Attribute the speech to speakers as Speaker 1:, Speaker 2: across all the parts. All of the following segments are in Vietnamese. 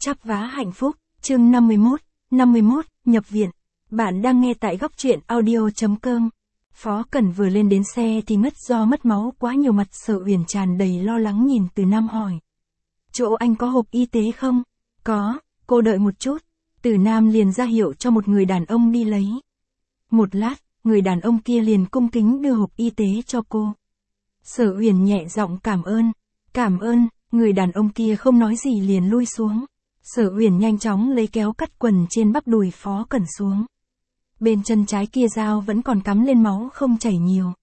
Speaker 1: Chắp vá hạnh phúc, chương 51, nhập viện. Bạn đang nghe tại góc truyện audio.com. Phó Cẩn vừa lên đến xe thì ngất do mất máu quá nhiều, mặt Sở Uyển tràn đầy lo lắng nhìn Từ Nam hỏi. Chỗ anh có hộp y tế không? Có, cô đợi một chút. Từ Nam liền ra hiệu cho một người đàn ông đi lấy. Một lát, người đàn ông kia liền cung kính đưa hộp y tế cho cô. Sở Uyển nhẹ giọng cảm ơn, người đàn ông kia không nói gì liền lui xuống. Sở Uyển nhanh chóng lấy kéo cắt quần trên bắp đùi Phó Cẩn xuống. Bên chân trái kia dao vẫn còn cắm lên, máu không chảy nhiều.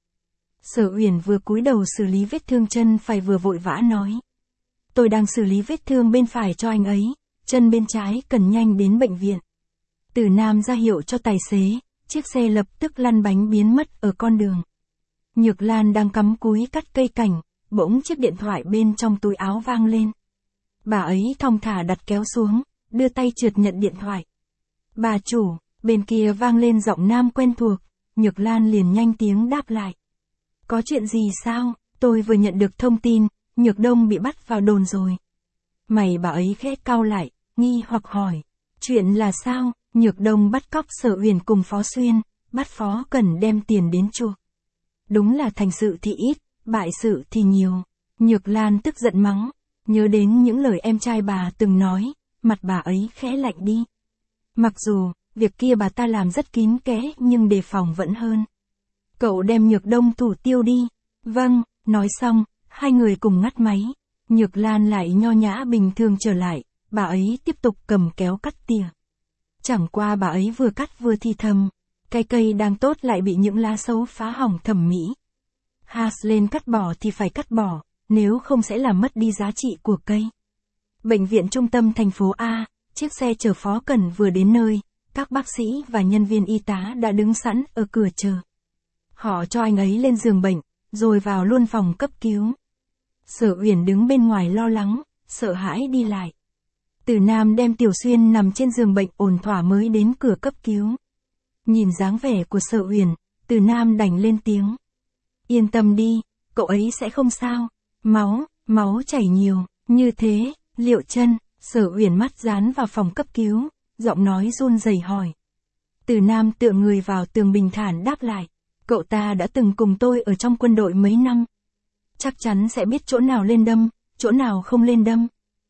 Speaker 1: Sở Uyển vừa cúi đầu xử lý vết thương chân phải vừa vội vã nói. Tôi đang xử lý vết thương bên phải cho anh ấy, chân bên trái cần nhanh đến bệnh viện. Từ Nam ra hiệu cho tài xế, chiếc xe lập tức lăn bánh biến mất ở con đường. Nhược Lan đang cắm cúi cắt cây cảnh, bỗng chiếc điện thoại bên trong túi áo vang lên. Bà ấy thong thả đặt kéo xuống, đưa tay trượt nhận điện thoại. Bà chủ, bên kia vang lên giọng nam quen thuộc, Nhược Lan liền nhanh tiếng đáp lại. Có chuyện gì sao? Tôi vừa nhận được thông tin, Nhược Đông bị bắt vào đồn rồi. Mày bà ấy khẽ cau lại, nghi hoặc hỏi. Chuyện là sao? Nhược Đông bắt cóc Sở Uyển cùng Phó Xuyên, bắt Phó Cẩn đem tiền đến chuộc. Đúng là thành sự thì ít, bại sự thì nhiều. Nhược Lan tức giận mắng, nhớ đến những lời em trai bà từng nói, mặt bà ấy khẽ lạnh đi. Mặc dù, việc kia bà ta làm rất kín kẽ nhưng đề phòng vẫn hơn. Cậu đem Nhược Đông thủ tiêu đi. Vâng, nói xong, hai người cùng ngắt máy. Nhược Lan lại nho nhã bình thường trở lại, bà ấy tiếp tục cầm kéo cắt tỉa. Chẳng qua bà ấy vừa cắt vừa thì thầm, cái cây đang tốt lại bị những lá xấu phá hỏng thẩm mỹ. Has lên cắt bỏ thì phải cắt bỏ, nếu không sẽ làm mất đi giá trị của cây. Bệnh viện trung tâm thành phố A, chiếc xe chở Phó Cẩn vừa đến nơi, các bác sĩ và nhân viên y tá đã đứng sẵn ở cửa chờ. Họ cho anh ấy lên giường bệnh, rồi vào luôn phòng cấp cứu. Sở Uyển đứng bên ngoài lo lắng, sợ hãi đi lại. Từ Nam đem Tiểu Xuyên nằm trên giường bệnh ổn thỏa mới đến cửa cấp cứu. Nhìn dáng vẻ của Sở Uyển, Từ Nam đành lên tiếng. Yên tâm đi, cậu ấy sẽ không sao. Máu chảy nhiều, như thế, liệu chân? Sở Uyển mắt dán vào phòng cấp cứu, giọng nói run rẩy hỏi. Từ Nam tựa người vào tường bình thản đáp lại. Cậu ta đã từng cùng tôi ở trong quân đội mấy năm. Chắc chắn sẽ biết chỗ nào lên đâm, chỗ nào không lên đâm.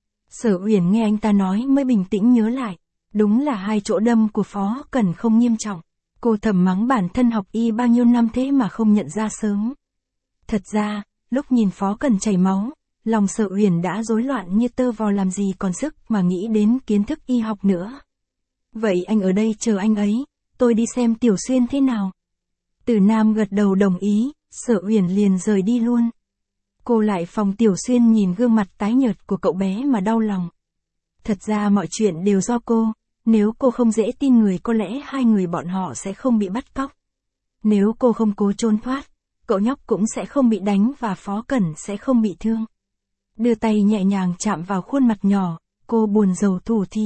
Speaker 1: Sở Uyển nghe anh ta nói mới bình tĩnh nhớ lại. Đúng là hai chỗ đâm của Phó Cẩn không nghiêm trọng. Cô thầm mắng bản thân học y bao nhiêu năm thế mà không nhận ra sớm. Thật ra, lúc nhìn Phó Cẩn chảy máu, lòng Sở Uyển đã rối loạn như tơ vò, làm gì còn sức mà nghĩ đến kiến thức y học nữa. Vậy anh ở đây chờ anh ấy, tôi đi xem Tiểu Xuyên thế nào. Từ Nam gật đầu đồng ý, Sở Uyển liền rời đi luôn. Cô lại phòng Tiểu Xuyên nhìn gương mặt tái nhợt của cậu bé mà đau lòng. Thật ra mọi chuyện đều do cô, nếu cô không dễ tin người có lẽ hai người bọn họ sẽ không bị bắt cóc. Nếu cô không cố trốn thoát, cậu nhóc cũng sẽ không bị đánh và Phó Cẩn sẽ không bị thương. Đưa tay nhẹ nhàng chạm vào khuôn mặt nhỏ, cô buồn rầu thủ thỉ.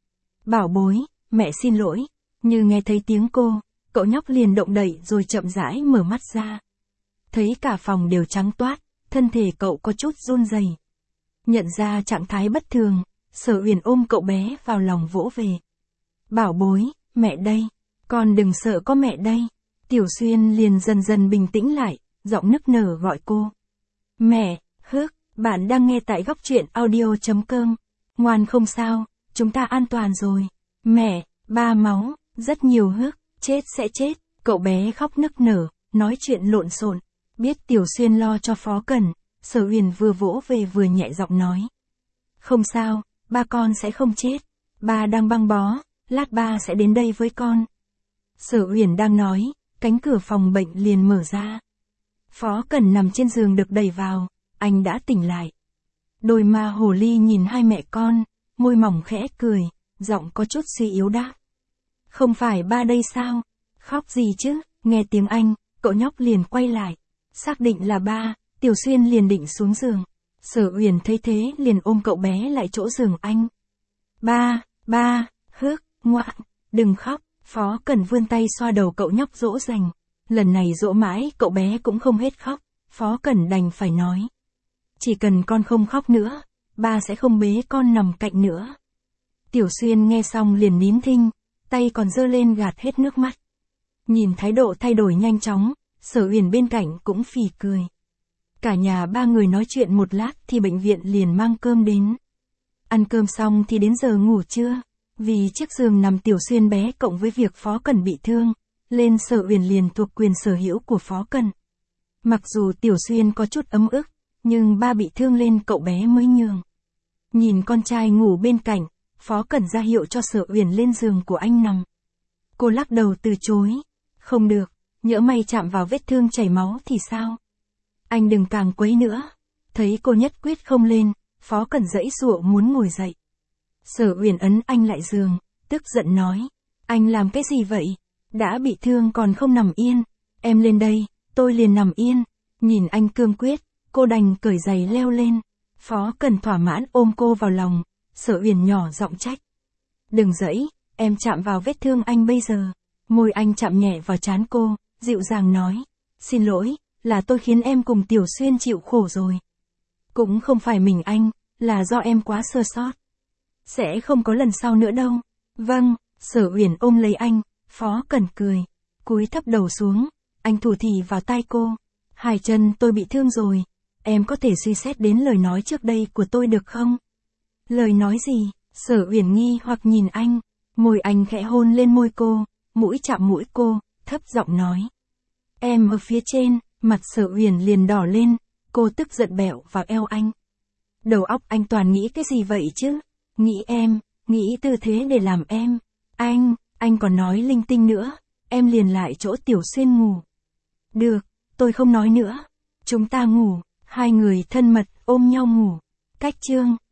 Speaker 1: Bảo bối, mẹ xin lỗi. Như nghe thấy tiếng cô, cậu nhóc liền động đậy rồi chậm rãi mở mắt ra. Thấy cả phòng đều trắng toát, thân thể cậu có chút run rẩy. Nhận ra trạng thái bất thường, Sở Uyển ôm cậu bé vào lòng vỗ về. Bảo bối, mẹ đây, con đừng sợ, có mẹ đây. Tiểu Xuyên liền dần dần bình tĩnh lại, giọng nức nở gọi cô. Mẹ, Hước, bạn đang nghe tại góc truyện audio.com. Ngoan không sao, chúng ta an toàn rồi. Mẹ, ba máu, rất nhiều Hước, chết sẽ chết. Cậu bé khóc nức nở, nói chuyện lộn xộn. Biết Tiểu Xuyên lo cho Phó Cẩn, Sở Uyển vừa vỗ về vừa nhẹ giọng nói. Không sao, ba con sẽ không chết. Ba đang băng bó, lát ba sẽ đến đây với con. Sở Uyển đang nói, cánh cửa phòng bệnh liền mở ra. Phó Cẩn nằm trên giường được đẩy vào, anh đã tỉnh lại. Đôi ma hồ ly nhìn hai mẹ con, môi mỏng khẽ cười, giọng có chút suy yếu đáp. Không phải ba đây sao? Khóc gì chứ? Nghe tiếng anh, cậu nhóc liền quay lại. Xác định là ba, Tiểu Xuyên liền định xuống giường. Sở Uyển thấy thế liền ôm cậu bé lại chỗ giường anh. Ba, Hước, ngoan, đừng khóc. Phó Cẩn vươn tay xoa đầu cậu nhóc dỗ dành. Lần này dỗ mãi cậu bé cũng không hết khóc. Phó Cẩn đành phải nói. Chỉ cần con không khóc nữa, ba sẽ không bế con nằm cạnh nữa. Tiểu Xuyên nghe xong liền nín thinh, tay còn giơ lên gạt hết nước mắt. Nhìn thái độ thay đổi nhanh chóng, Sở Uyển bên cạnh cũng phì cười. Cả nhà ba người nói chuyện một lát thì bệnh viện liền mang cơm đến. Ăn cơm xong thì đến giờ ngủ trưa, vì chiếc giường nằm Tiểu Xuyên bé cộng với việc Phó Cẩn bị thương, lên Sở Uyển liền thuộc quyền sở hữu của Phó Cẩn. Mặc dù Tiểu Xuyên có chút ấm ức, nhưng ba bị thương lên cậu bé mới nhường. Nhìn con trai ngủ bên cạnh, Phó Cẩn ra hiệu cho Sở Uyển lên giường của anh nằm. Cô lắc đầu từ chối. Không được, nhỡ may chạm vào vết thương chảy máu thì sao? Anh đừng càng quấy nữa. Thấy cô nhất quyết không lên, Phó Cẩn giãy giụa muốn ngồi dậy. Sở Uyển ấn anh lại giường, tức giận nói. Anh làm cái gì vậy? Đã bị thương còn không nằm yên. Em lên đây, tôi liền nằm yên. Nhìn anh cương quyết, cô đành cởi giày leo lên. Phó Cẩn thỏa mãn ôm cô vào lòng. Sở Uyển nhỏ giọng trách. Đừng giãy, em chạm vào vết thương anh bây giờ. Môi anh chạm nhẹ vào trán cô, dịu dàng nói. Xin lỗi, là tôi khiến em cùng Tiểu Xuyên chịu khổ rồi. Cũng không phải mình anh, là do em quá sơ sót. Sẽ không có lần sau nữa đâu. Vâng, Sở Uyển ôm lấy anh, Phó Cẩn cười. Cúi thấp đầu xuống, anh thủ thỉ vào tai cô. Hai chân tôi bị thương rồi, em có thể suy xét đến lời nói trước đây của tôi được không? Lời nói gì? Sở Uyển nghi hoặc nhìn anh, môi anh khẽ hôn lên môi cô, mũi chạm mũi cô, thấp giọng nói. Em ở phía trên, mặt Sở Uyển liền đỏ lên, cô tức giận bẹo vào eo anh. Đầu óc anh toàn nghĩ cái gì vậy chứ? Nghĩ em, nghĩ tư thế để làm em. Anh còn nói linh tinh nữa, em liền lại chỗ Tiểu Xuyên ngủ. Được, tôi không nói nữa. Chúng ta ngủ, hai người thân mật ôm nhau ngủ. Cách chương